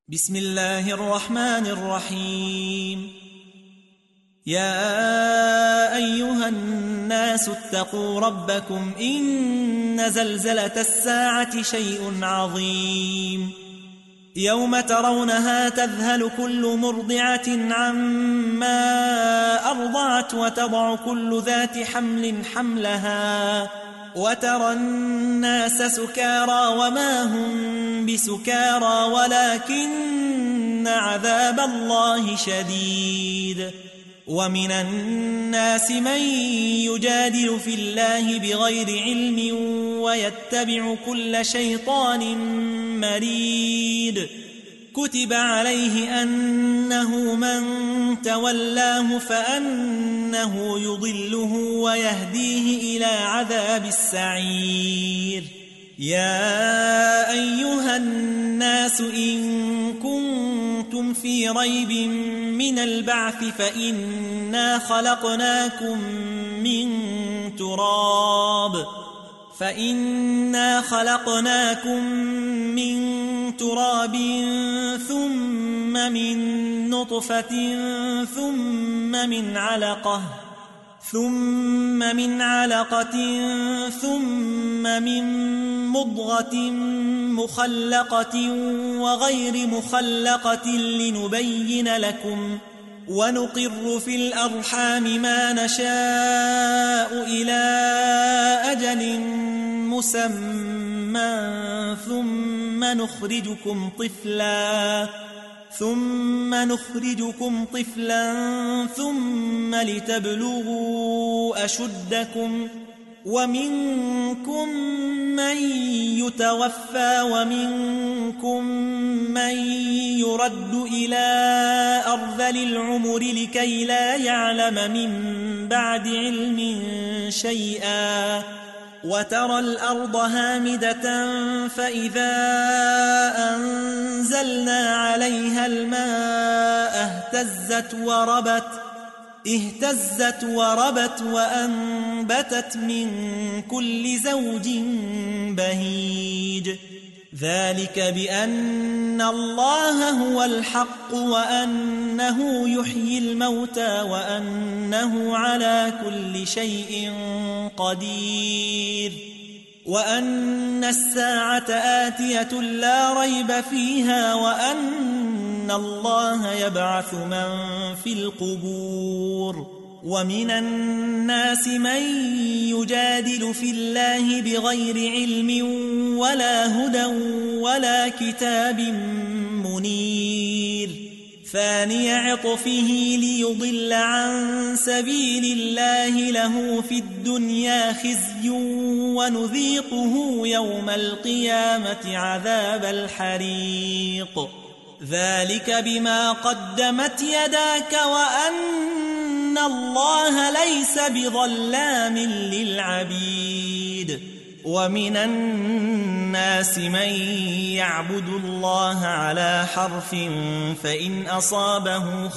بسم الله الرحمن الرحيم. يا أيها الناس اتقوا ربكم إن زلزلة الساعة شيء عظيم. يوم ترونها تذهل كل مرضعة عما أرضعت وتضع كل ذات حمل حملها وترى الناس سكارى وما هم بسكارى ولكن عذاب الله شديد. ومن الناس من يجادل في الله بغير علم ويتبع كل شيطان مريد. كتب عليه أنه من تولاه فأنه يضله ويهديه إلى عذاب السعير. يا أيها الناس إن كنتم في ريب من البعث فإنا خلقناكم من تراب ثم من نطفة ثم من علقة ثم من مضغة مخلقة وغير مخلقة لنبين لكم ونقر في الأرحام ما نشاء إلى أجل مسمى ثم نخرجكم طفلا ثم لتبلغوا أشدكم ومنكم من يتوفى ومنكم من يرد إلى أرذل العمر لكي لا يعلم من بعد علم شيئا. وترى الأرض هامدة فإذا أنزلنا عليها الماء اهتزت وربت وأنبتت من كل زوج بهيج. ذلك بأن الله هو الحق وأنه يحيي الموتى وأنه على كل شيء قدير وأن الساعة آتية لا ريب فيها وأن الله يبعث من في القبور. ومن الناس من يجادل في الله بغير علم ولا هدى ولا كتاب منير. ثاني عطفه ليضل عن سبيل الله له في الدنيا خزي ونذيقه يوم القيامة عذاب الحريق. ذلك بما قدمت يداك وأن الله ليس بظلام للعبيد. ومن الناس من يعبد الله على حرف فإن أصابه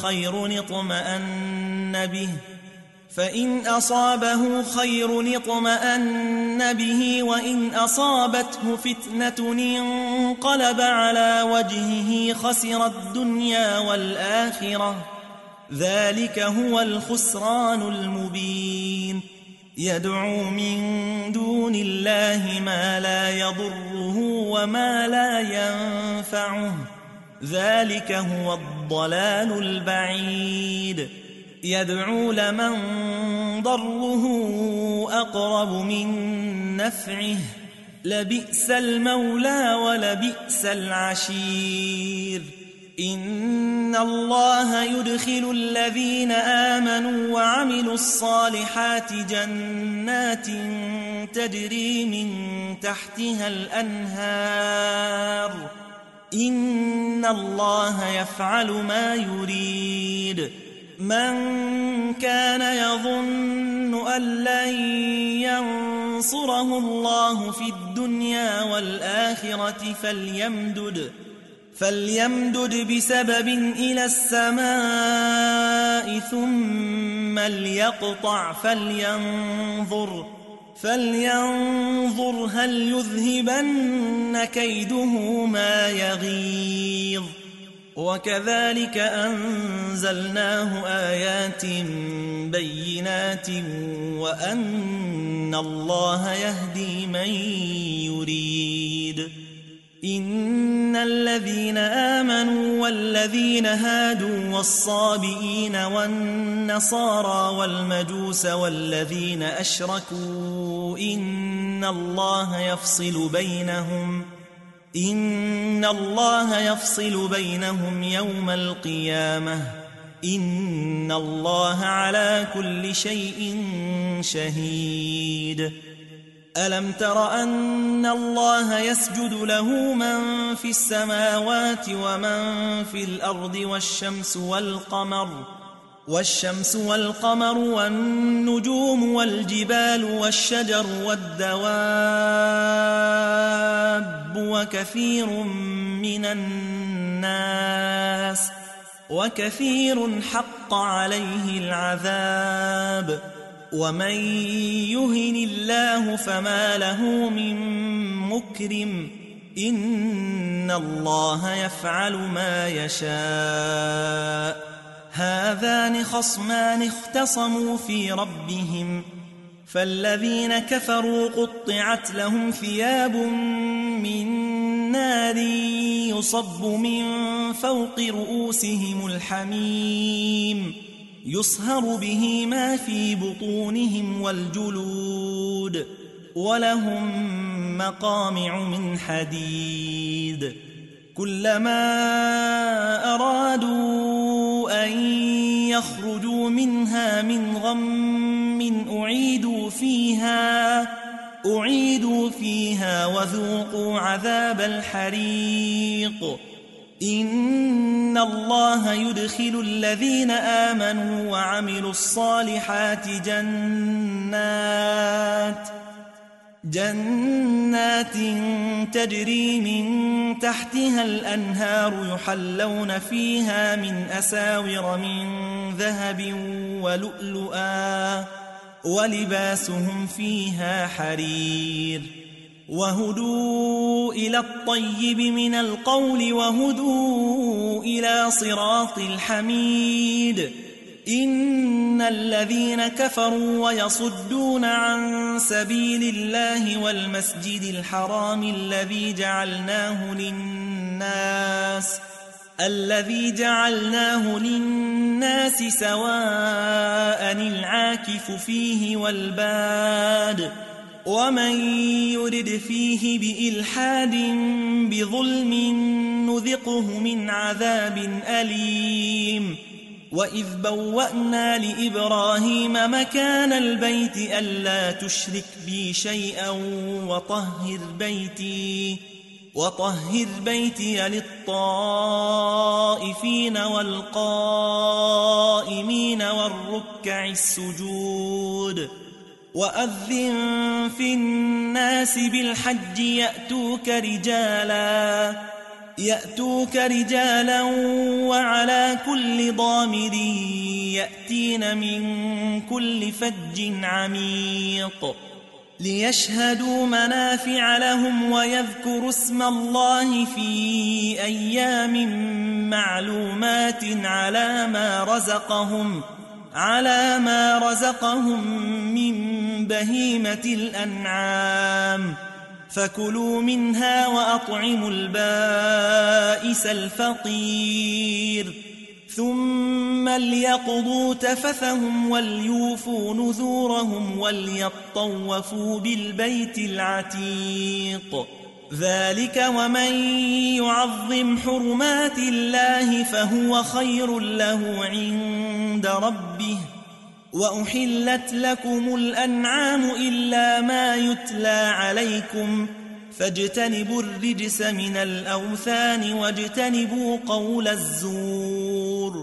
خير اطمأن به وإن أصابته فتنة انقلب على وجهه خسر الدنيا والآخرة. ذلك هو الخسران المبين. يدعو من دون الله ما لا يضره وما لا ينفعه. ذلك هو الضلال البعيد. يدعو لمن ضره أقرب من نفعه. لبئس المولى ولبئس العشير. إن الله يدخل الذين آمنوا وعملوا الصالحات جنات تجري من تحتها الأنهار. إن الله يفعل ما يريد. من كان يظن أن لن ينصره الله في الدنيا والآخرة فليمدد بسبب إلى السماء ثم ليقطع فلينظر هل يذهبن كيده ما يغيظ. وكذلك أنزلناه آيات بينات وأن الله يهدي من يريد. إن الذين آمنوا والذين هادوا والصابئين والنصارى والمجوس والذين أشركوا إن الله يفصل بينهم يوم القيامة إن الله على كل شيء شهيد. ألم تر أن الله يسجد له من في السماوات ومن في الأرض والشمس والقمر والنجوم والجبال والشجر والدواب وكثير حق عليه العذاب ومن يهن الله فما له من مكرم إن الله يفعل ما يشاء. هذان خصمان اختصموا في ربهم فالذين كفروا قطعت لهم ثياب من نار يصب من فوق رؤوسهم الحميم يصهر به ما في بطونهم والجلود ولهم مقامع من حديد كلما أرادوا أن يخرجوا منها من غم أعيدوا فيها وذوقوا عذاب الحريق. إن الله يدخل الذين آمنوا وعملوا الصالحات جنات تجري من تحتها الأنهار يحلون فيها من أساور من ذهب ولؤلؤا ولباسهم فيها حرير وهدوا إلى الطيب من القول وهدوا إلى صراط الحميد. إن الذين كفروا ويصدون عن سبيل الله والمسجد الحرام الذي جعلناه للناس سواء العاكف فيه والباد ومن يرد فيه بإلحاد بظلم نذقه من عذاب أليم. وإذ بوأنا لإبراهيم مكان البيت ألا تشرك بي شيئا وطهر بيتي للطائفين والقائمين والركع السجود. وأذن في الناس بالحج يأتوك رجالا وعلى كل ضامر يأتين من كل فج عميق ليشهدوا منافع لهم ويذكروا اسم الله في أيام معلومات على ما رزقهم من بهيمة الأنعام فكلوا منها وأطعموا البائس الفقير ثم ليقضوا تفثهم وليوفوا نذورهم وليطوفوا بالبيت العتيق. ذلك ومن يعظم حرمات الله فهو خير له عند ربه. وأحلت لكم الأنعام إلا ما يتلى عليكم فاجتنبوا الرجس من الأوثان واجتنبوا قول الزور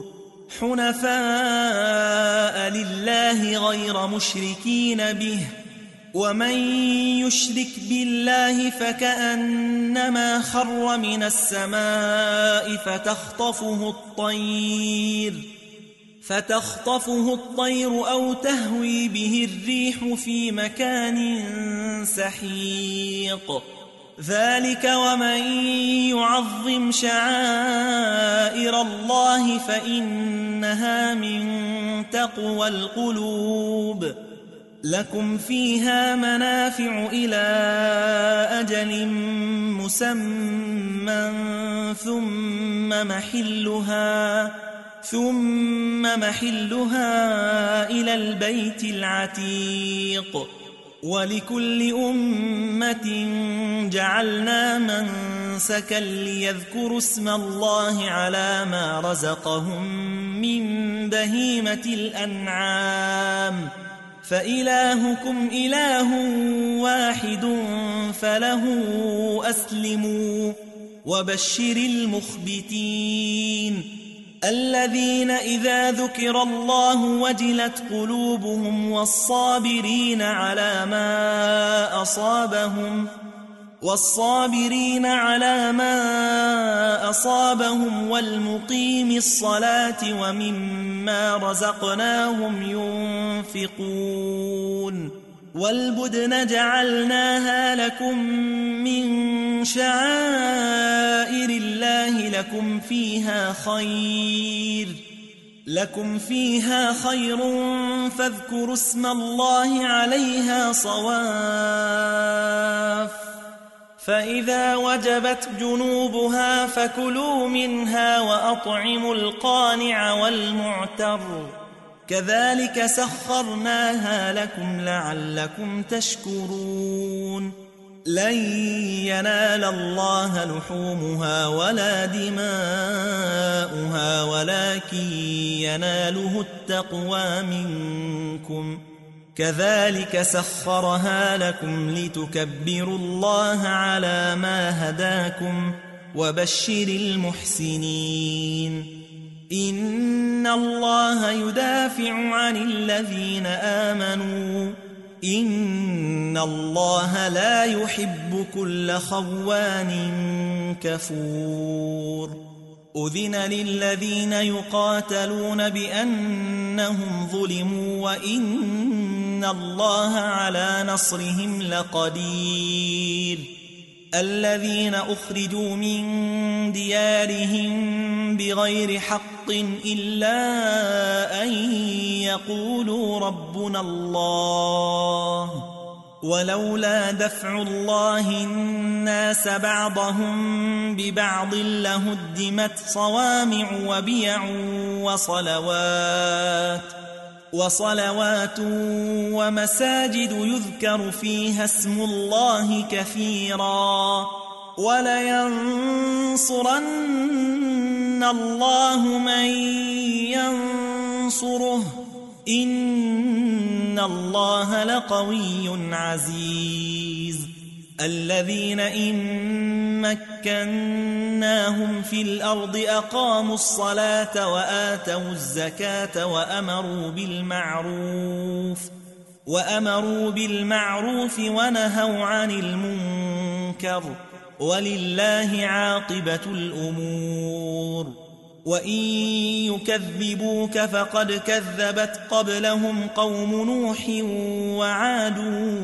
حنفاء لله غير مشركين به ومن يشرك بالله فكأنما خر من السماء فتخطفه الطير أو تهوي به الريح في مكان سحيق. ذلك ومن يعظم شعائر الله فإنها من تقوى القلوب. لكم فيها منافع إلى أجل مسمى ثم محلها إلى البيت العتيق. ولكل أمة جعلنا منسكا ليذكروا اسم الله على ما رزقهم من بهيمة الأنعام، فإلهكم إله واحد فله أسلموا. وبشر المخبتين الذين إذا ذكر الله وجلت قلوبهم والصابرين على ما أصابهم والمقيم الصلاة ومما رزقناهم ينفقون. والبدن جعلناها لكم من شعائر الله لكم فيها خير فاذكروا اسم الله عليها صواف. فإذا وجبت جنوبها فكلوا منها وأطعموا القانع والمعتر، كذلك سخرناها لكم لعلكم تشكرون. لن ينال الله لحومها ولا دماؤها ولكن يناله التقوى منكم، كذلك سخرها لكم لتكبروا الله على ما هداكم. وبشر المحسنين إن الله يدافع عن الذين آمنوا إن الله لا يحب كل خوان كفور. أذن للذين يقاتلون بأنهم ظلموا وإن الله على نصرهم لقدير. الذين أخرجوا من ديارهم بغير حق إلا أن يقولوا ربنا الله، ولولا دفع الله الناس بعضهم ببعض لهدمت صوامع وبيع وصلوات ومساجد يذكر فيها اسم الله كثيرا، ولينصرن الله من ينصره إن الله لقوي عزيز. الذين إن مكناهم في الأرض أقاموا الصلاة وآتوا الزكاة وأمروا بالمعروف ونهوا عن المنكر، ولله عاقبة الأمور. وإن يكذبوك فقد كذبت قبلهم قوم نوح وعاد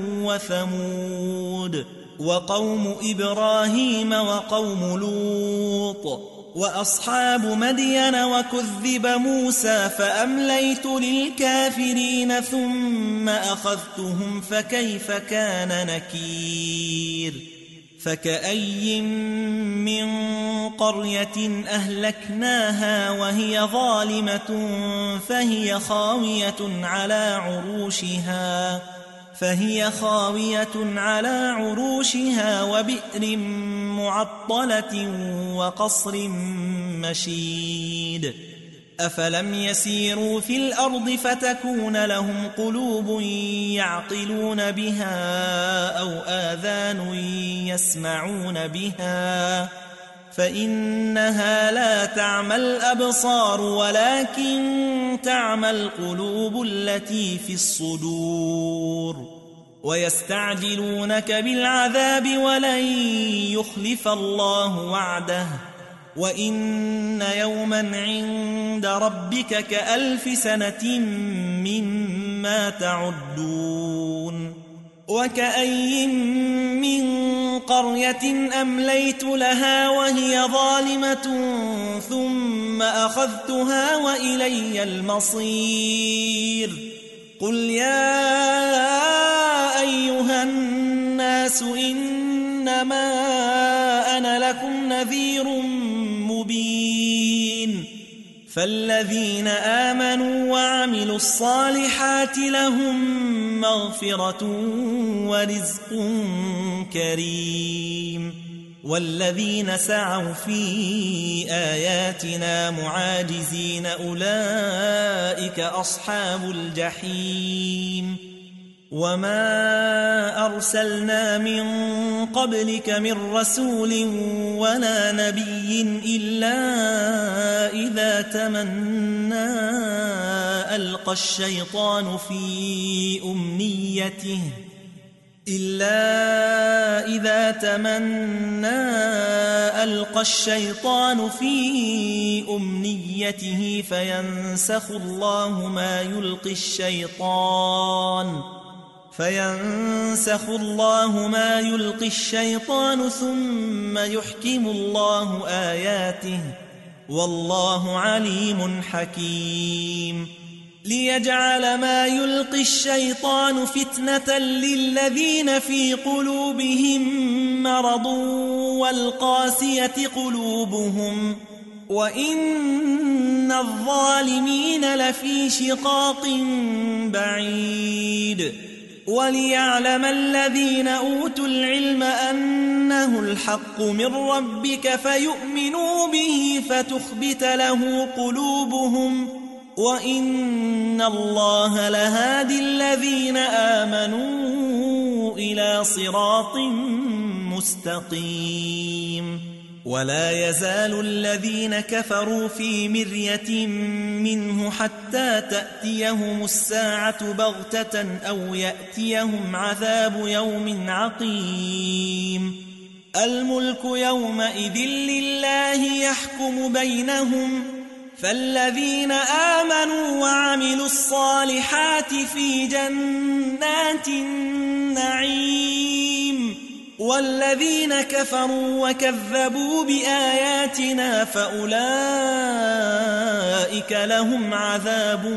وثمود وقوم إبراهيم وقوم لوط وأصحاب مدين، وكذب موسى فأمليت للكافرين ثم أخذتهم فكيف كان نكير. فكأي من قرية أهلكناها وهي ظالمة فهي خاوية على عروشها وبئر معطلة وقصر مشيد. أفلم يسيروا في الأرض فتكون لهم قلوب يعقلون بها أو آذان يسمعون بها، فإنها لا تعمى الأبصار ولكن تعمى القلوب التي في الصدور. ويستعجلونك بالعذاب ولن يخلف الله وعده، وإن يوما عند ربك كألف سنة مما تعدون. وكأي من قرية أمليت لها وهي ظالمة ثم ثم أخذتها وإلي المصير قل يا أيها الناس إنما أنا لكم نذير مبين فالذين آمنوا وعملوا الصالحات لهم مغفرة ورزق كريم والذين سعوا في آياتنا معاجزين أولئك أصحاب الجحيم وما أرسلنا من قبلك من رسول ولا نبي إلا إذا تمنى ألقى الشيطان في أمنيته فينسخ الله ما يلقي الشيطان ثم يحكم الله آياته والله عليم حكيم ليجعل ما يلقي الشيطان فتنة للذين في قلوبهم مرض والقاسية قلوبهم وإن الظالمين لفي شقاق بعيد وليعلم الذين أوتوا العلم أنه الحق من ربك فيؤمنوا به فتخبت له قلوبهم وإن الله لهادي الذين آمنوا إلى صراط مستقيم ولا يزال الذين كفروا في مرية منه حتى تأتيهم الساعة بغتة أو يأتيهم عذاب يوم عقيم الملك يومئذ لله يحكم بينهم فالذين آمنوا وعملوا الصالحات في جنات النعيم والذين كفروا وكذبوا بآياتنا فأولئك لهم عذاب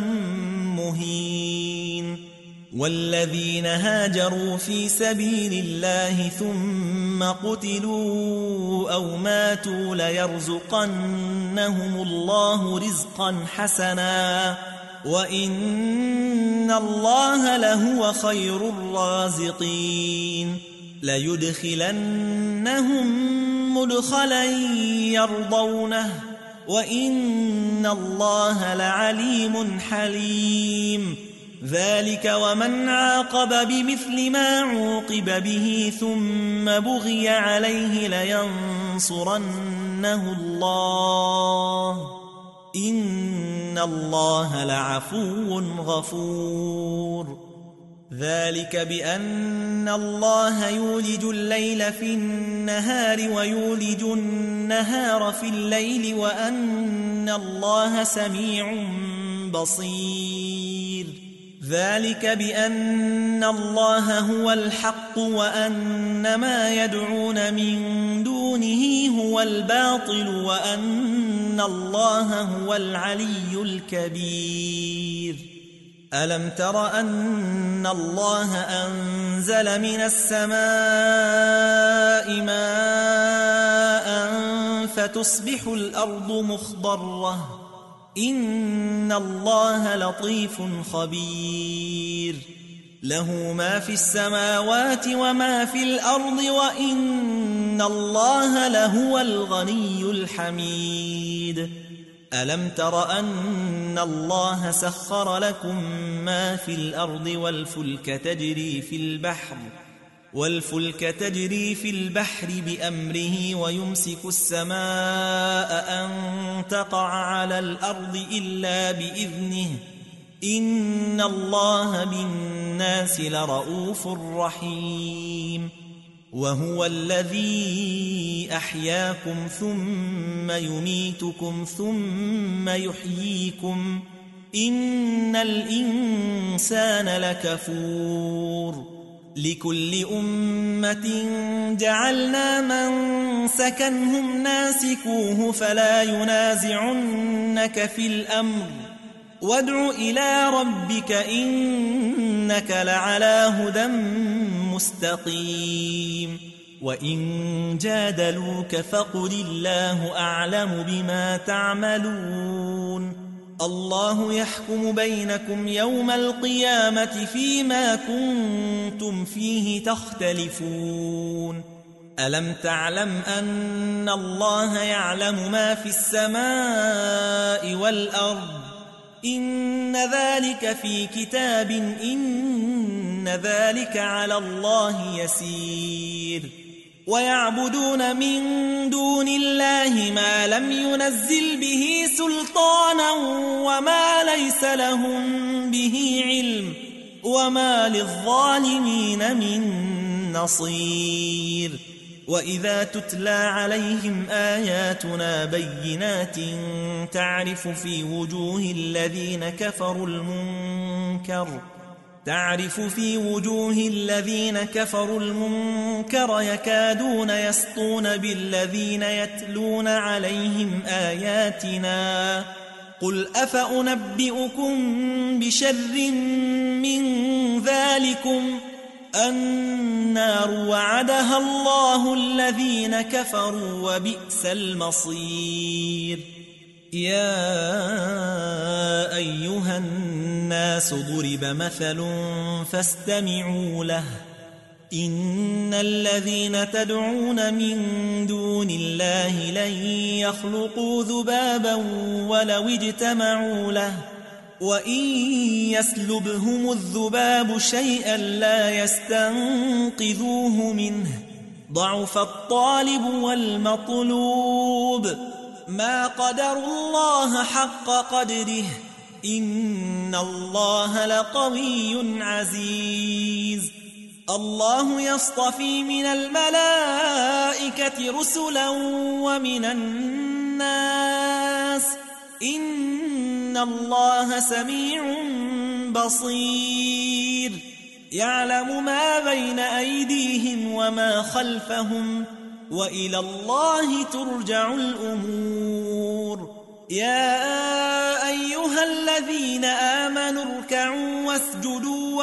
مهين والذين هاجروا في سبيل الله ثم قتلوا أو ماتوا ليرزقنهم الله رزقا حسنا وإن الله لهو خير الرازقين ليدخلنهم مدخلا يرضونه وإن الله لعليم حليم ذلك ومن عاقب بمثل ما عوقب به ثم بغي عليه لينصرنه الله إن الله لعفو غفور ذلك بأن الله يولج الليل في النهار ويولج النهار في الليل وأن الله سميع بصير ذلك بأن الله هو الحق وأن ما يدعون من دونه هو الباطل وأن الله هو العلي الكبير ألم تر أن الله أنزل من السماء ماء فتصبح الأرض مخضرة إن الله لطيف خبير له ما في السماوات وما في الأرض وإن الله لهو الغني الحميد ألم تر أن الله سخر لكم ما في الأرض والفلك تجري في البحر بأمره ويمسك السماء أن تقع على الأرض إلا بإذنه إن الله بالناس لرؤوف رحيم وهو الذي أحياكم ثم يميتكم ثم يحييكم إن الإنسان لكفور لكل أمة جعلنا منسكا هم ناسكوه فلا ينازعنك في الأمر وادع إلى ربك إنك لعلى هدى مستقيم وإن جادلوك فقل الله أعلم بما تعملون الله يحكم بينكم يوم القيامة فيما كنتم فيه تختلفون ألم تعلم أن الله يعلم ما في السماء والأرض إن ذلك في كتاب إن ذلك على الله يسير ويعبدون من دون الله ما لم ينزل به سلطانا وما ليس لهم به علم وما للظالمين من نصير وإذا تتلى عليهم آياتنا بينات تعرف في وجوه الذين كفروا المنكر يكادون يسطون بالذين يتلون عليهم آياتنا قل أفأنبئكم بشر من ذلكم النار وعدها الله الذين كفروا وبئس المصير يا أيها الناس ضرب مثل فاستمعوا له إن الذين تدعون من دون الله لن يخلقوا ذبابا ولو اجتمعوا له وإن يسلبهم الذباب شيئا لا يستنقذوه منه ضعف الطالب والمطلوب ما قدروا الله حق قدره إن الله لقوي عزيز الله يصطفي من الملائكة رسلا ومن الناس إن الله سميع بصير يعلم ما بين أيديهم وما خلفهم وإلى الله ترجع الأمور يا أيها الذين آمنوا اركعوا واسجدوا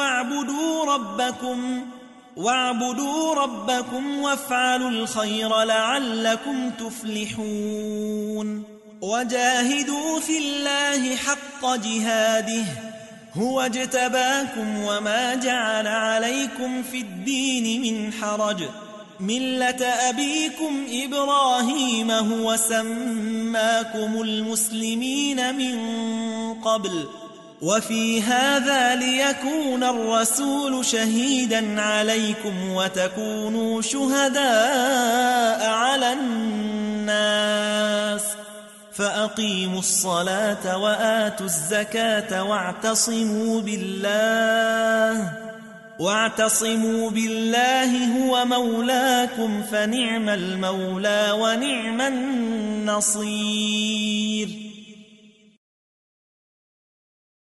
واعبدوا ربكم وافعلوا الخير لعلكم تفلحون وجاهدوا في الله حق جهاده هو اجتباكم وما جعل عليكم في الدين من حرج ملة أبيكم إبراهيم هو سماكم المسلمين من قبل وفي هذا ليكون الرسول شهيدا عليكم وتكونوا شهداء على الناس فأقيموا الصلاة وآتوا الزكاة واعتصموا بالله هو مولاكم فنعم المولى ونعم النصير